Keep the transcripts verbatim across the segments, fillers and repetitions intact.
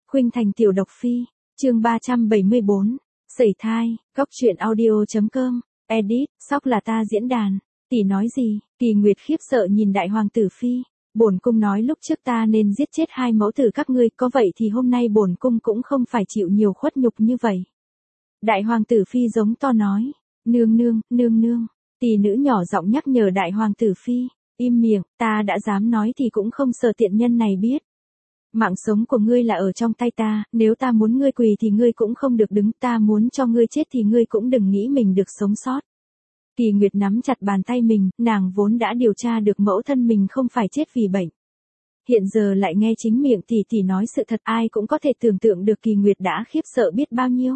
Khuynh Thành tiểu độc phi, chương ba trăm bảy mươi bốn, sẩy thai, góc truyện audio.com, edit, sóc là ta diễn đàn, tỷ nói gì, Kỳ Nguyệt khiếp sợ nhìn đại hoàng tử phi, bổn cung nói lúc trước ta nên giết chết hai mẫu tử các ngươi, có vậy thì hôm nay bổn cung cũng không phải chịu nhiều khuất nhục như vậy. Đại hoàng tử phi giống to nói, nương nương, nương nương, tỷ nữ nhỏ giọng nhắc nhở đại hoàng tử phi, im miệng, ta đã dám nói thì cũng không sợ tiện nhân này biết. Mạng sống của ngươi là ở trong tay ta, nếu ta muốn ngươi quỳ thì ngươi cũng không được đứng, ta muốn cho ngươi chết thì ngươi cũng đừng nghĩ mình được sống sót. Kỳ Nguyệt nắm chặt bàn tay mình, nàng vốn đã điều tra được mẫu thân mình không phải chết vì bệnh. Hiện giờ lại nghe chính miệng tỷ tỷ nói sự thật, ai cũng có thể tưởng tượng được Kỳ Nguyệt đã khiếp sợ biết bao nhiêu.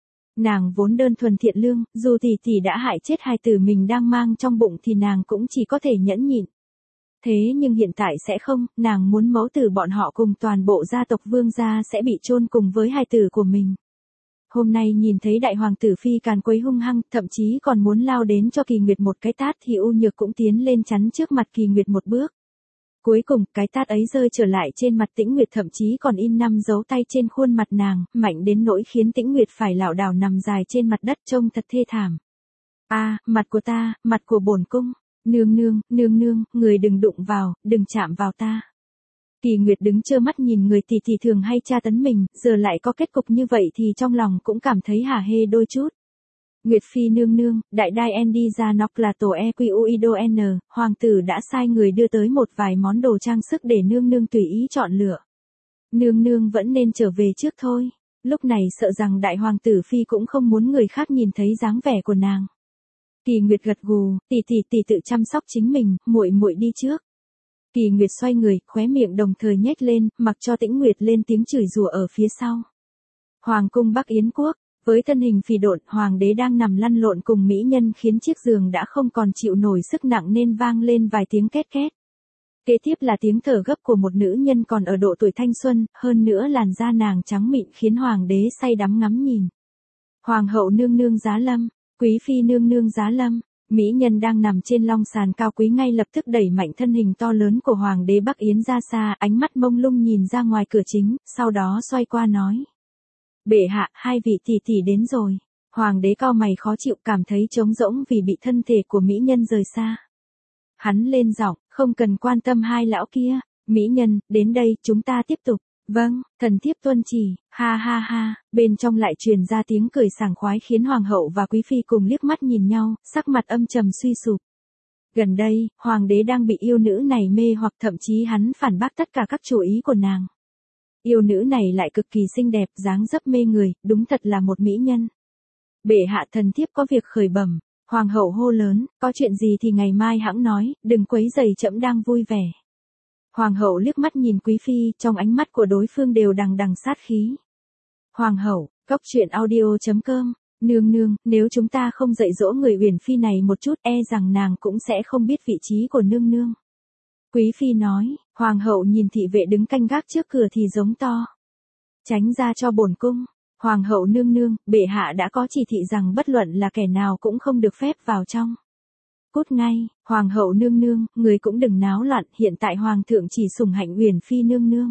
Nàng vốn đơn thuần thiện lương, dù tỷ tỷ đã hại chết hài tử mình đang mang trong bụng thì nàng cũng chỉ có thể nhẫn nhịn. Thế nhưng hiện tại sẽ không, nàng muốn mẫu tử bọn họ cùng toàn bộ gia tộc Vương gia sẽ bị chôn cùng với hài tử của mình. Hôm nay nhìn thấy đại hoàng tử phi càn quấy hung hăng, thậm chí còn muốn lao đến cho Kỳ Nguyệt một cái tát thì U Nhược cũng tiến lên chắn trước mặt Kỳ Nguyệt một bước. Cuối cùng, cái tát ấy rơi trở lại trên mặt Tĩnh Nguyệt, thậm chí còn in năm dấu tay trên khuôn mặt nàng, mạnh đến nỗi khiến Tĩnh Nguyệt phải lảo đảo nằm dài trên mặt đất trông thật thê thảm. A, à, mặt của ta, mặt của bổn cung, nương nương, nương nương, người đừng đụng vào, đừng chạm vào ta. Kỳ Nguyệt đứng trơ mắt nhìn người tỷ tỷ thường hay tra tấn mình, giờ lại có kết cục như vậy thì trong lòng cũng cảm thấy hả hê đôi chút. Nguyệt Phi nương nương, đại đai en đi ra nóc là tổ e quy u ido n, hoàng tử đã sai người đưa tới một vài món đồ trang sức để nương nương tùy ý chọn lựa. Nương nương vẫn nên trở về trước thôi, lúc này sợ rằng đại hoàng tử Phi cũng không muốn người khác nhìn thấy dáng vẻ của nàng. Kỳ Nguyệt gật gù, tỷ tỷ tỷ tự chăm sóc chính mình, muội muội đi trước. Kỳ Nguyệt xoay người, khóe miệng đồng thời nhếch lên, mặc cho Tĩnh Nguyệt lên tiếng chửi rủa ở phía sau. Hoàng cung Bắc Yến quốc, với thân hình phì độn, hoàng đế đang nằm lăn lộn cùng mỹ nhân khiến chiếc giường đã không còn chịu nổi sức nặng nên vang lên vài tiếng két két. Kế tiếp là tiếng thở gấp của một nữ nhân còn ở độ tuổi thanh xuân, hơn nữa làn da nàng trắng mịn khiến hoàng đế say đắm ngắm nhìn. Hoàng hậu nương nương giá lâm, quý phi nương nương giá lâm. Mỹ nhân đang nằm trên long sàn cao quý ngay lập tức đẩy mạnh thân hình to lớn của hoàng đế Bắc Yến ra xa, ánh mắt mông lung nhìn ra ngoài cửa chính, sau đó xoay qua nói. Bệ hạ, hai vị tỷ tỷ đến rồi. Hoàng đế cau mày khó chịu, cảm thấy trống rỗng vì bị thân thể của mỹ nhân rời xa. Hắn lên giọng, không cần quan tâm hai lão kia, mỹ nhân, đến đây, chúng ta tiếp tục. Vâng, thần thiếp tuân chỉ, ha ha ha, bên trong lại truyền ra tiếng cười sảng khoái khiến hoàng hậu và quý phi cùng liếc mắt nhìn nhau, sắc mặt âm trầm suy sụp. Gần đây, hoàng đế đang bị yêu nữ này mê hoặc, thậm chí hắn phản bác tất cả các chủ ý của nàng. Yêu nữ này lại cực kỳ xinh đẹp, dáng dấp mê người, đúng thật là một mỹ nhân. Bệ hạ, thần thiếp có việc khởi bẩm. Hoàng hậu hô lớn, có chuyện gì thì ngày mai hẵng nói, đừng quấy rầy trẫm đang vui vẻ. Hoàng hậu liếc mắt nhìn quý phi, trong ánh mắt của đối phương đều đằng đằng sát khí. Hoàng hậu, góc truyện audio.com, nương nương, nếu chúng ta không dạy dỗ người Uyển Phi này một chút e rằng nàng cũng sẽ không biết vị trí của nương nương. Quý phi nói, hoàng hậu nhìn thị vệ đứng canh gác trước cửa thì giống to. Tránh ra cho bổn cung. Hoàng hậu nương nương, bệ hạ đã có chỉ thị rằng bất luận là kẻ nào cũng không được phép vào trong. Cút ngay, hoàng hậu nương nương, người cũng đừng náo loạn, hiện tại hoàng thượng chỉ sủng hạnh Uyển Phi nương nương.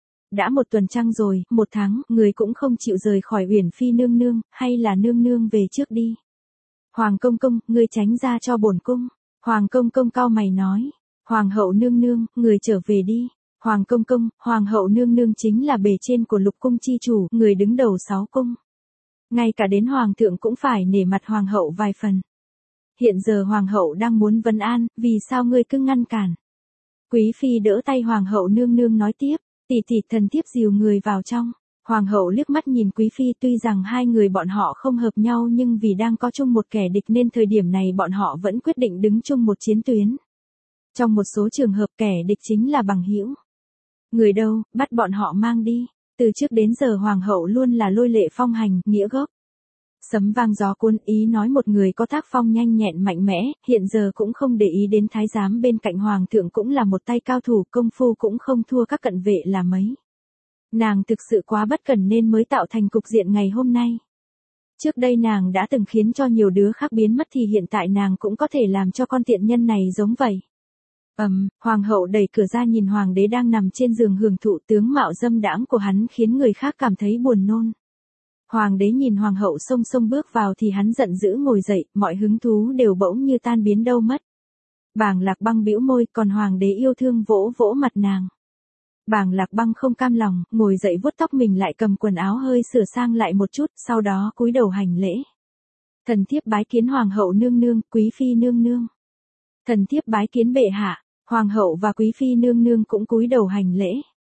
Đã một tuần trăng rồi, một tháng, người cũng không chịu rời khỏi Uyển Phi nương nương, hay là nương nương về trước đi. Hoàng công công, người tránh ra cho bổn cung. Hoàng công công cau mày nói, hoàng hậu nương nương, người trở về đi. Hoàng công công, hoàng hậu nương nương chính là bề trên của lục cung chi chủ, người đứng đầu sáu cung. Ngay cả đến hoàng thượng cũng phải nể mặt hoàng hậu vài phần. Hiện giờ hoàng hậu đang muốn vấn an, vì sao ngươi cứ ngăn cản? Quý phi đỡ tay hoàng hậu nương nương nói tiếp, tỷ tỷ thần thiếp dìu người vào trong. Hoàng hậu liếc mắt nhìn quý phi, tuy rằng hai người bọn họ không hợp nhau nhưng vì đang có chung một kẻ địch nên thời điểm này bọn họ vẫn quyết định đứng chung một chiến tuyến. Trong một số trường hợp kẻ địch chính là bằng hữu. Người đâu, bắt bọn họ mang đi. Từ trước đến giờ hoàng hậu luôn là lôi lệ phong hành, nghĩa gốc. Sấm vang gió cuốn, ý nói một người có tác phong nhanh nhẹn mạnh mẽ, hiện giờ cũng không để ý đến thái giám bên cạnh hoàng thượng cũng là một tay cao thủ, công phu cũng không thua các cận vệ là mấy. Nàng thực sự quá bất cẩn nên mới tạo thành cục diện ngày hôm nay. Trước đây nàng đã từng khiến cho nhiều đứa khác biến mất thì hiện tại nàng cũng có thể làm cho con tiện nhân này giống vậy. Ầm, hoàng hậu đẩy cửa ra nhìn hoàng đế đang nằm trên giường hưởng thụ tướng mạo dâm đãng của hắn khiến người khác cảm thấy buồn nôn. Hoàng đế nhìn hoàng hậu xông xông bước vào thì hắn giận dữ ngồi dậy, mọi hứng thú đều bỗng như tan biến đâu mất. Bàng Lạc Băng bĩu môi, còn hoàng đế yêu thương vỗ vỗ mặt nàng. Bàng Lạc Băng không cam lòng, ngồi dậy vuốt tóc mình lại cầm quần áo hơi sửa sang lại một chút, sau đó cúi đầu hành lễ. Thần thiếp bái kiến hoàng hậu nương nương, quý phi nương nương. Thần thiếp bái kiến bệ hạ, hoàng hậu và quý phi nương nương cũng cúi đầu hành lễ.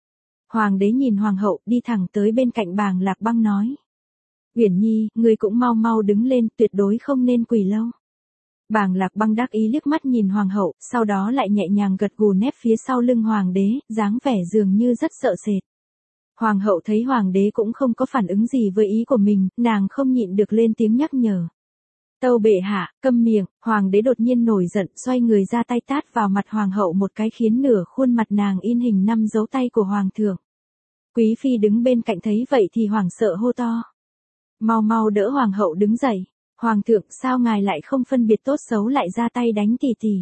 Hoàng đế nhìn hoàng hậu, đi thẳng tới bên cạnh Bàng Lạc Băng nói. Uyển Nhi, ngươi cũng mau mau đứng lên, tuyệt đối không nên quỳ lâu. Bàng Lạc Băng đắc ý liếc mắt nhìn hoàng hậu, sau đó lại nhẹ nhàng gật gù nép phía sau lưng hoàng đế, dáng vẻ dường như rất sợ sệt. Hoàng hậu thấy hoàng đế cũng không có phản ứng gì với ý của mình, nàng không nhịn được lên tiếng nhắc nhở. Tâu bệ hạ, câm miệng, hoàng đế đột nhiên nổi giận, xoay người ra tay tát vào mặt hoàng hậu một cái khiến nửa khuôn mặt nàng in hình năm dấu tay của hoàng thượng. Quý phi đứng bên cạnh thấy vậy thì hoảng sợ hô to. Mau mau đỡ hoàng hậu đứng dậy. Hoàng thượng, sao ngài lại không phân biệt tốt xấu lại ra tay đánh tỷ tỷ?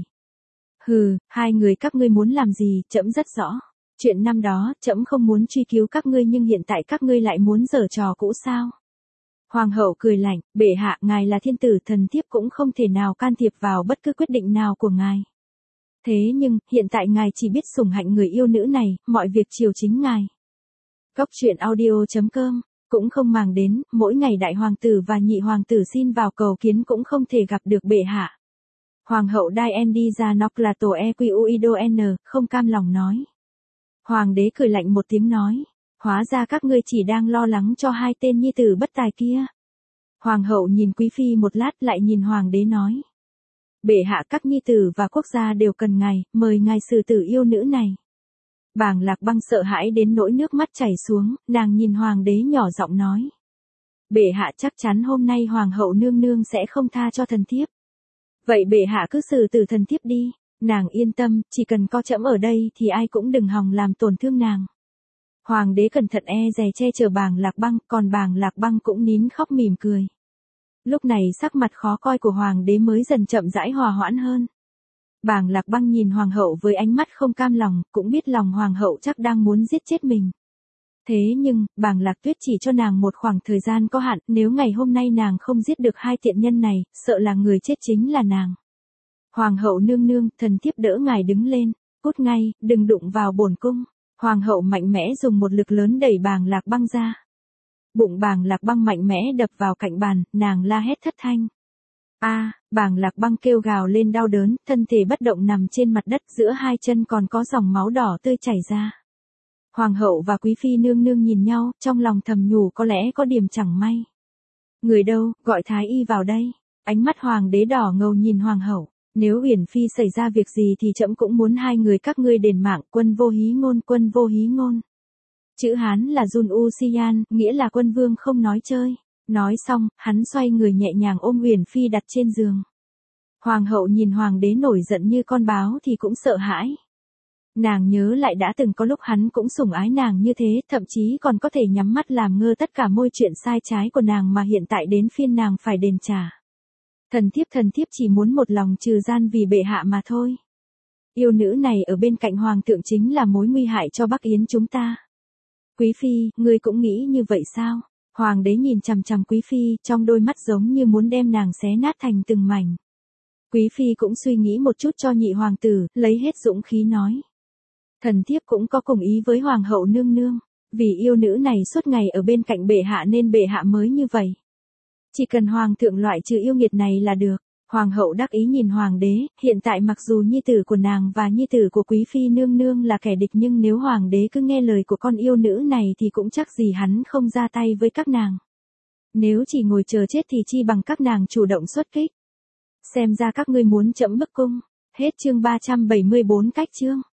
Hừ, hai người các ngươi muốn làm gì, trẫm rất rõ. Chuyện năm đó, trẫm không muốn truy cứu các ngươi nhưng hiện tại các ngươi lại muốn giở trò cũ sao? Hoàng hậu cười lạnh, bệ hạ, ngài là thiên tử, thần thiếp cũng không thể nào can thiệp vào bất cứ quyết định nào của ngài. Thế nhưng, hiện tại ngài chỉ biết sủng hạnh người yêu nữ này, mọi việc chiều chính ngài. Góc truyện audio chấm com cũng không màng đến, mỗi ngày đại hoàng tử và nhị hoàng tử xin vào cầu kiến cũng không thể gặp được bệ hạ. Hoàng hậu Dien đi ra nóc là tổ e quy ido n, không cam lòng nói. Hoàng đế cười lạnh một tiếng nói, hóa ra các ngươi chỉ đang lo lắng cho hai tên nhi tử bất tài kia. Hoàng hậu nhìn quý phi một lát lại nhìn hoàng đế nói. Bệ hạ, các nhi tử và quốc gia đều cần ngài, mời ngài xử tử yêu nữ này. Bàng Lạc Băng sợ hãi đến nỗi nước mắt chảy xuống, nàng nhìn hoàng đế nhỏ giọng nói. Bệ hạ, chắc chắn hôm nay hoàng hậu nương nương sẽ không tha cho thần thiếp. Vậy bệ hạ cứ xử tử thần thiếp đi, nàng yên tâm, chỉ cần có trẫm ở đây thì ai cũng đừng hòng làm tổn thương nàng. Hoàng đế cẩn thận e dè che chở Bàng Lạc Băng, còn Bàng Lạc Băng cũng nín khóc mỉm cười. Lúc này sắc mặt khó coi của hoàng đế mới dần chậm rãi hòa hoãn hơn. Bàng Lạc Băng nhìn hoàng hậu với ánh mắt không cam lòng, cũng biết lòng hoàng hậu chắc đang muốn giết chết mình. Thế nhưng, Bàng Lạc Tuyết chỉ cho nàng một khoảng thời gian có hạn, nếu ngày hôm nay nàng không giết được hai tiện nhân này, sợ là người chết chính là nàng. Hoàng hậu nương nương, thần thiếp đỡ ngài đứng lên, cút ngay, đừng đụng vào bổn cung. Hoàng hậu mạnh mẽ dùng một lực lớn đẩy Bàng Lạc Băng ra. Bụng Bàng Lạc Băng mạnh mẽ đập vào cạnh bàn, nàng la hét thất thanh. A, à, Bàng Lạc Băng kêu gào lên đau đớn, thân thể bất động nằm trên mặt đất, giữa hai chân còn có dòng máu đỏ tươi chảy ra. Hoàng hậu và quý phi nương nương nhìn nhau, trong lòng thầm nhủ có lẽ có điểm chẳng may. Người đâu, gọi thái y vào đây. Ánh mắt hoàng đế đỏ ngầu nhìn hoàng hậu. Nếu Uyển Phi xảy ra việc gì thì trẫm cũng muốn hai người các ngươi đền mạng. Quân vô hí ngôn, quân vô hí ngôn. Chữ Hán là Jun U Sian, nghĩa là quân vương không nói chơi. Nói xong, hắn xoay người nhẹ nhàng ôm Uyển Phi đặt trên giường. Hoàng hậu nhìn hoàng đế nổi giận như con báo thì cũng sợ hãi. Nàng nhớ lại đã từng có lúc hắn cũng sủng ái nàng như thế, thậm chí còn có thể nhắm mắt làm ngơ tất cả môi chuyện sai trái của nàng mà hiện tại đến phiên nàng phải đền trả. Thần thiếp thần thiếp chỉ muốn một lòng trừ gian vì bệ hạ mà thôi. Yêu nữ này ở bên cạnh hoàng thượng chính là mối nguy hại cho Bắc Yến chúng ta. Quý phi, ngươi cũng nghĩ như vậy sao? Hoàng đế nhìn chằm chằm quý phi, trong đôi mắt giống như muốn đem nàng xé nát thành từng mảnh. Quý phi cũng suy nghĩ một chút cho nhị hoàng tử, lấy hết dũng khí nói. Thần thiếp cũng có cùng ý với hoàng hậu nương nương, vì yêu nữ này suốt ngày ở bên cạnh bệ hạ nên bệ hạ mới như vậy. Chỉ cần hoàng thượng loại trừ yêu nghiệt này là được. Hoàng hậu đắc ý nhìn hoàng đế, hiện tại mặc dù nhi tử của nàng và nhi tử của quý phi nương nương là kẻ địch nhưng nếu hoàng đế cứ nghe lời của con yêu nữ này thì cũng chắc gì hắn không ra tay với các nàng. Nếu chỉ ngồi chờ chết thì chi bằng các nàng chủ động xuất kích. Xem ra các ngươi muốn trẫm bức cung. Hết chương ba trăm bảy mươi bốn cách chương.